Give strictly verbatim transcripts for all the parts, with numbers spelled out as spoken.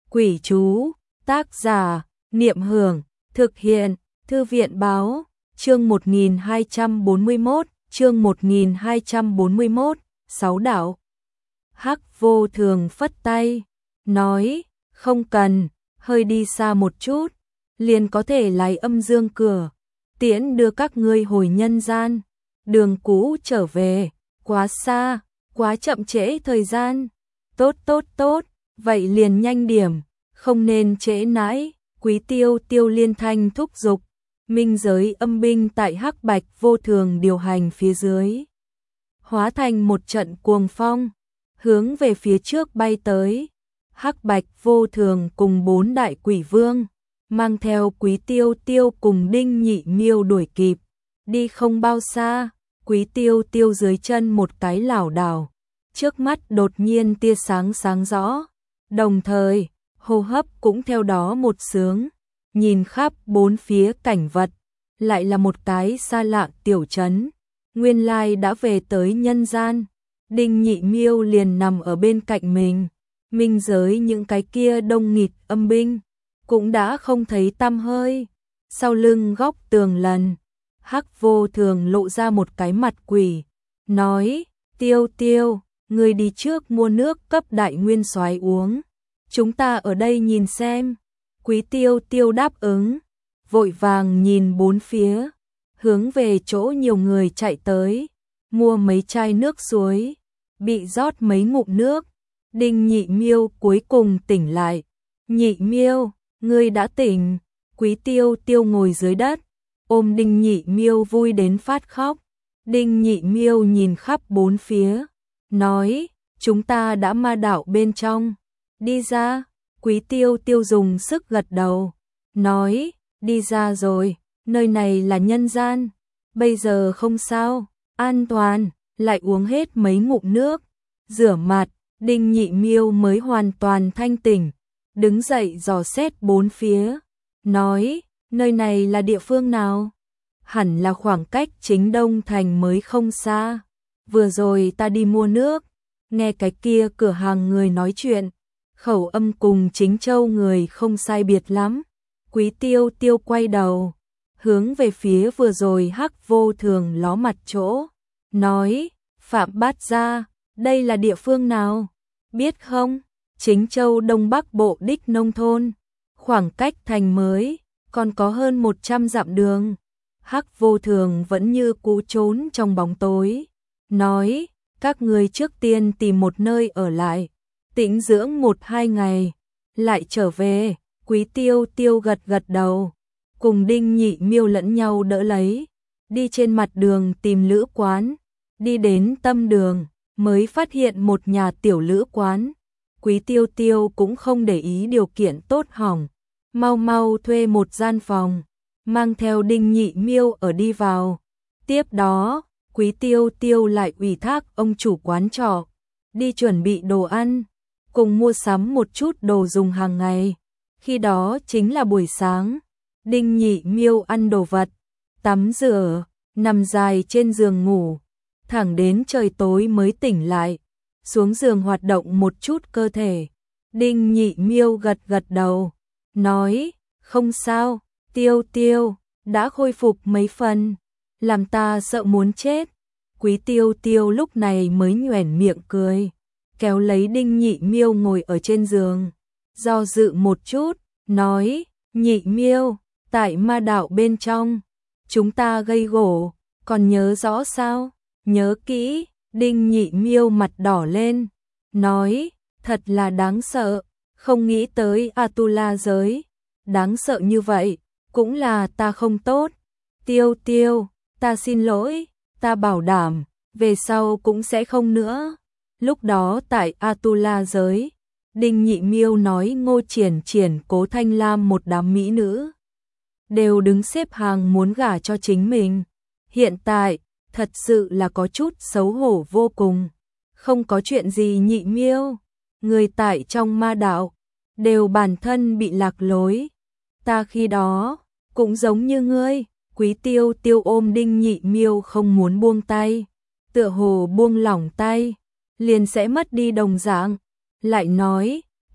Quỷ chú, tác giả, Niệm Hưởng, thực hiện, Thư viện báo, chương một nghìn hai trăm bốn mươi mốt, chương một nghìn hai trăm bốn mươi mốt, sáu đạo. Hắc Vô Thường phất tay, nói, không cần, hơi đi xa một chút, liền có thể lái âm dương cửa, tiễn đưa các ngươi hồi nhân gian, đường cũ trở về, quá xa, quá chậm trễ thời gian, tốt tốt tốt, vậy liền nhanh điểm, không nên trễ nãi, Quý Tiêu Tiêu liên thanh thúc giục, minh giới âm binh tại Hắc Bạch Vô Thường điều hành phía dưới, hóa thành một trận cuồng phong, hướng về phía trước bay tới. Hắc Bạch Vô Thường cùng bốn đại quỷ vương, mang theo Quý Tiêu Tiêu cùng Đinh Nhị Miêu đuổi kịp, đi không bao xa, Quý Tiêu Tiêu dưới chân một cái lảo đảo, trước mắt đột nhiên tia sáng sáng rõ, đồng thời, hô hấp cũng theo đó một sướng, nhìn khắp bốn phía cảnh vật, lại là một cái xa lạ tiểu trấn, nguyên lai đã về tới nhân gian, Đinh Nhị Miêu liền nằm ở bên cạnh mình, minh giới những cái kia đông nghịt âm binh, cũng đã không thấy tăm hơi, sau lưng góc tường lần, Hắc Vô Thường lộ ra một cái mặt quỷ, nói, Tiêu Tiêu, người đi trước mua nước cấp đại nguyên soái uống, chúng ta ở đây nhìn xem, Quý Tiêu Tiêu đáp ứng, vội vàng nhìn bốn phía, hướng về chỗ nhiều người chạy tới, mua mấy chai nước suối, bị rót mấy ngụm nước, Đinh Nhị Miêu cuối cùng tỉnh lại, Nhị Miêu, ngươi đã tỉnh, Quý Tiêu Tiêu ngồi dưới đất, ôm Đinh Nhị Miêu vui đến phát khóc, Đinh Nhị Miêu nhìn khắp bốn phía, nói, chúng ta đã ma đảo bên trong, đi ra, Quý Tiêu Tiêu dùng sức gật đầu, nói, đi ra rồi, nơi này là nhân gian, bây giờ không sao, an toàn, lại uống hết mấy ngụm nước, rửa mặt, Đinh Nhị Miêu mới hoàn toàn thanh tỉnh, đứng dậy dò xét bốn phía, nói, nơi này là địa phương nào? Hẳn là khoảng cách Chính Đông Thành mới không xa, vừa rồi ta đi mua nước, nghe cái kia cửa hàng người nói chuyện, khẩu âm cùng Chính Châu người không sai biệt lắm, Quý Tiêu Tiêu quay đầu, hướng về phía vừa rồi Hắc Vô Thường ló mặt chỗ, nói, Phạm Bát Gia, đây là địa phương nào? Biết không? Chính Châu Đông Bắc Bộ đích nông thôn, khoảng cách thành mới, còn có hơn một trăm dặm đường. Hắc Vô Thường vẫn như cũ trốn trong bóng tối, nói, các người trước tiên tìm một nơi ở lại, tĩnh dưỡng một hai ngày, lại trở về, Quý Tiêu Tiêu gật gật đầu, cùng Đinh Nhị Miêu lẫn nhau đỡ lấy, đi trên mặt đường tìm lữ quán, đi đến tâm đường, mới phát hiện một nhà tiểu lữ quán, Quý Tiêu Tiêu cũng không để ý điều kiện tốt hỏng, mau mau thuê một gian phòng, mang theo Đinh Nhị Miêu ở đi vào, tiếp đó, Quý Tiêu Tiêu lại ủy thác ông chủ quán trọ, đi chuẩn bị đồ ăn, cùng mua sắm một chút đồ dùng hàng ngày, khi đó chính là buổi sáng, Đinh Nhị Miêu ăn đồ vật, tắm rửa, nằm dài trên giường ngủ, thẳng đến trời tối mới tỉnh lại, xuống giường hoạt động một chút cơ thể, Đinh Nhị Miêu gật gật đầu, nói, không sao, Tiêu Tiêu, đã khôi phục mấy phần, làm ta sợ muốn chết, Quý Tiêu Tiêu lúc này mới nhoẻn miệng cười, kéo lấy Đinh Nhị Miêu ngồi ở trên giường, do dự một chút, nói, Nhị Miêu, tại ma đạo bên trong, chúng ta gây gổ, còn nhớ rõ sao? Nhớ kỹ, Đinh Nhị Miêu mặt đỏ lên, nói, thật là đáng sợ, không nghĩ tới Atula giới, đáng sợ như vậy, cũng là ta không tốt, Tiêu Tiêu, ta xin lỗi, ta bảo đảm, về sau cũng sẽ không nữa. Lúc đó tại Atula giới, Đinh Nhị Miêu nói Ngô Triển Triển Cố Thanh Lam một đám mỹ nữ, đều đứng xếp hàng muốn gả cho chính mình, hiện tại, thật sự là có chút xấu hổ vô cùng, không có chuyện gì Nhị Miêu, người tại trong ma đạo, đều bản thân bị lạc lối, ta khi đó, cũng giống như ngươi, Quý Tiêu Tiêu ôm Đinh Nhị Miêu không muốn buông tay, tựa hồ buông lỏng tay, liền sẽ mất đi đồng dạng, lại nói,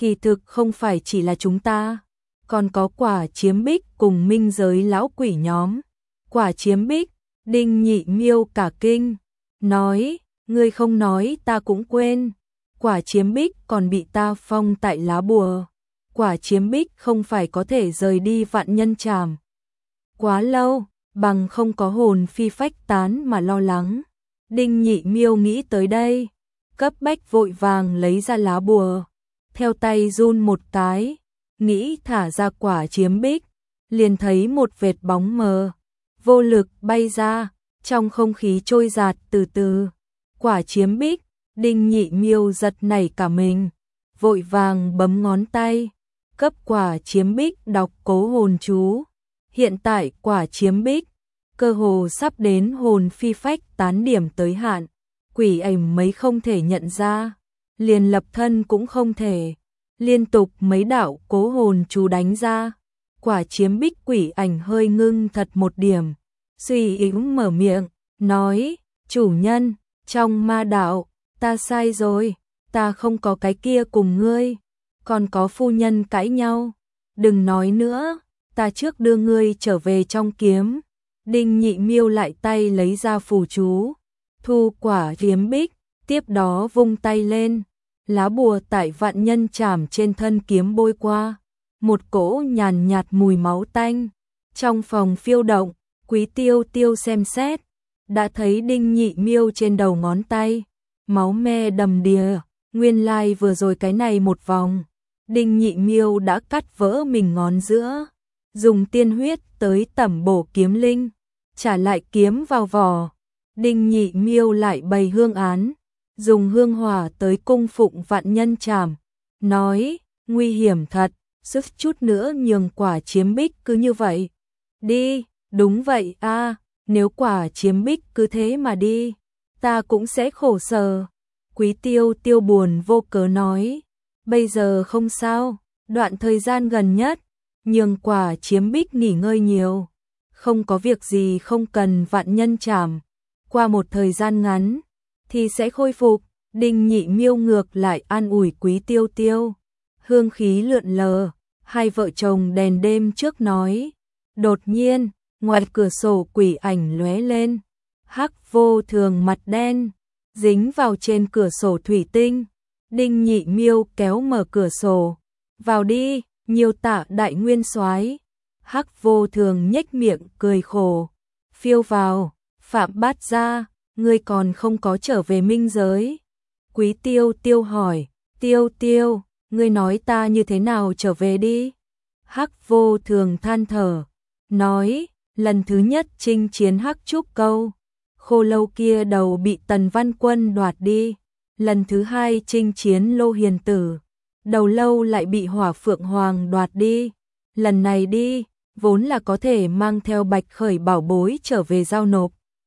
Kỳ thực không phải chỉ là chúng ta, còn có Quả Chiếm Bích cùng minh giới lão quỷ nhóm. Quả Chiếm Bích, Đinh Nhị Miêu cả kinh, nói, ngươi không nói ta cũng quên. Quả Chiếm Bích còn bị ta phong tại lá bùa. Quả Chiếm Bích không phải có thể rời đi Vạn Nhân Tràm quá lâu, bằng không có hồn phi phách tán mà lo lắng. Đinh Nhị Miêu nghĩ tới đây, cấp bách vội vàng lấy ra lá bùa, theo tay run một cái, nghĩ thả ra Quả Chiếm Bích, liền thấy một vệt bóng mờ, vô lực bay ra, trong không khí trôi giạt từ từ. Quả Chiếm Bích, Đinh Nhị Miêu giật nảy cả mình, vội vàng bấm ngón tay, cấp Quả Chiếm Bích đọc cố hồn chú. Hiện tại Quả Chiếm Bích, cơ hồ sắp đến hồn phi phách tán điểm tới hạn, quỷ ảnh mấy không thể nhận ra, liền lập thân cũng không thể, liên tục mấy đạo cố hồn chú đánh ra. Quả Chiếm Bích quỷ ảnh hơi ngưng thật một điểm, suy yếu mở miệng, nói, chủ nhân, trong ma đạo, ta sai rồi, ta không có cái kia cùng ngươi, còn có phu nhân cãi nhau, đừng nói nữa, ta trước đưa ngươi trở về trong kiếm. Đinh Nhị Miêu lại tay lấy ra phù chú, thu Quả Chiếm Bích, tiếp đó vung tay lên, lá bùa tại Vạn Nhân Trảm trên thân kiếm bôi qua, một cỗ nhàn nhạt mùi máu tanh trong phòng phiêu động. Quý Tiêu Tiêu xem xét, đã thấy Đinh Nhị Miêu trên đầu ngón tay, máu me đầm đìa, nguyên lai like vừa rồi cái này một vòng, Đinh Nhị Miêu đã cắt vỡ mình ngón giữa, dùng tiên huyết tới tẩm bổ kiếm linh, trả lại kiếm vào vỏ. Đinh Nhị Miêu lại bày hương án, dùng hương hỏa tới cung phụng Vạn Nhân Trảm, nói, nguy hiểm thật, sức chút nữa nhường Quả Chiếm Bích cứ như vậy đi. Đúng vậy a, à, nếu Quả Chiếm Bích cứ thế mà đi, ta cũng sẽ khổ sở. Quý Tiêu Tiêu buồn vô cớ nói, bây giờ không sao, đoạn thời gian gần nhất, nhường Quả Chiếm Bích nghỉ ngơi nhiều, không có việc gì không cần Vạn Nhân Trảm, qua một thời gian ngắn thì sẽ khôi phục. Đinh Nhị Miêu ngược lại an ủi Quý Tiêu Tiêu, hương khí lượn lờ, hai vợ chồng đèn đêm trước nói. Đột nhiên, ngoài cửa sổ quỷ ảnh lóe lên, Hắc Vô Thường mặt đen, dính vào trên cửa sổ thủy tinh. Đinh Nhị Miêu kéo mở cửa sổ, vào đi, Nhiều Tạ đại nguyên soái. Hắc Vô Thường nhếch miệng cười khổ, phiêu vào. Phạm Bát Gia, ngươi còn không có trở về minh giới. Quý Tiêu Tiêu hỏi, Tiêu Tiêu, ngươi nói ta như thế nào trở về đi. Hắc Vô Thường than thở, nói, lần thứ nhất chinh chiến Hắc Trúc Câu, Khô Lâu kia đầu bị Tần Văn Quân đoạt đi. Lần thứ hai chinh chiến Lô Hiền Tử, đầu lâu lại bị Hỏa Phượng Hoàng đoạt đi. Lần này đi, vốn là có thể mang theo Bạch Khởi bảo bối trở về giao nộp.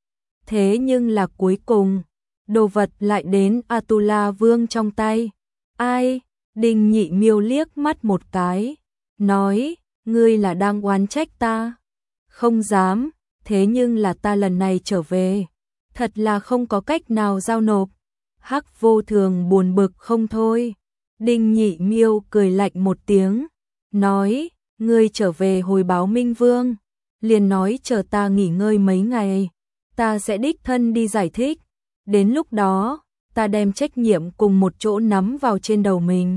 Thế nhưng là cuối cùng, đồ vật lại đến Atula Vương trong tay. Ai? Đinh Nhị Miêu liếc mắt một cái, nói, ngươi là đang oán trách ta. Không dám, thế nhưng là ta lần này trở về, thật là không có cách nào giao nộp. Hắc Vô Thường buồn bực không thôi. Đinh Nhị Miêu cười lạnh một tiếng, nói, ngươi trở về hồi báo Minh Vương, liền nói chờ ta nghỉ ngơi mấy ngày, ta sẽ đích thân đi giải thích. Đến lúc đó, ta đem trách nhiệm cùng một chỗ nắm vào trên đầu mình.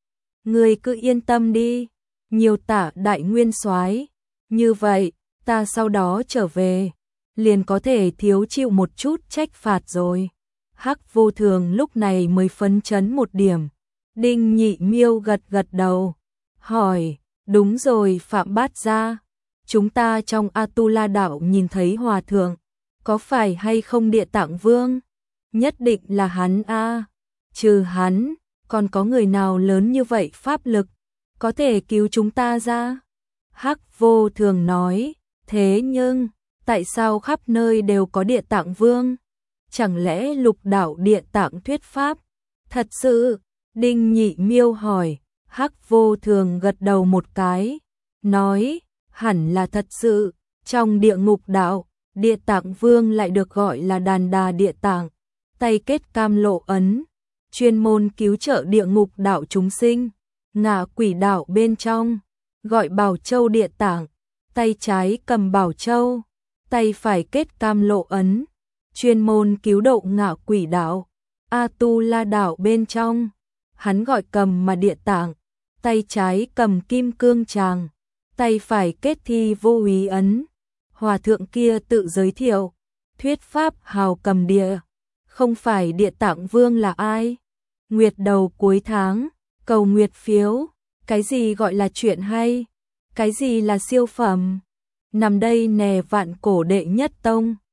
Ngươi cứ yên tâm đi, Nhiều Tạ đại nguyên soái, như vậy, ta sau đó trở về, liền có thể thiếu chịu một chút trách phạt rồi. Hắc Vô Thường lúc này mới phấn chấn một điểm. Đinh Nhị Miêu gật gật đầu, hỏi, đúng rồi Phạm Bát Gia, chúng ta trong Atula đảo nhìn thấy hòa thượng, có phải hay không Địa Tạng Vương? Nhất định là hắn a. Trừ hắn, còn có người nào lớn như vậy pháp lực, có thể cứu chúng ta ra? Hắc Vô Thường nói, thế nhưng, tại sao khắp nơi đều có Địa Tạng Vương? Chẳng lẽ lục đạo Địa Tạng thuyết pháp? Thật sự? Đinh Nhị Miêu hỏi. Hắc Vô Thường gật đầu một cái, nói, hẳn là thật sự. Trong địa ngục đạo, Địa Tạng Vương lại được gọi là Đàn Đà Địa Tạng, tay kết cam lộ ấn, chuyên môn cứu trợ địa ngục đạo chúng sinh. ngạ quỷ đạo bên trong, gọi Bảo Châu địa tạng, tay trái cầm Bảo Châu, tay phải kết cam lộ ấn, chuyên môn cứu độ ngạ quỷ đạo. A Tu La đạo bên trong, hắn gọi cầm mà địa tạng, tay trái cầm kim cương tràng, tay phải kết thi vô úy ấn. Hòa thượng kia tự giới thiệu, thuyết pháp hào cầm địa, không phải địa tạng vương là ai? Nguyệt đầu cuối tháng, cầu nguyệt phiếu, cái gì gọi là chuyện hay? Cái gì là siêu phẩm? Nằm đây nè vạn cổ đệ nhất tông.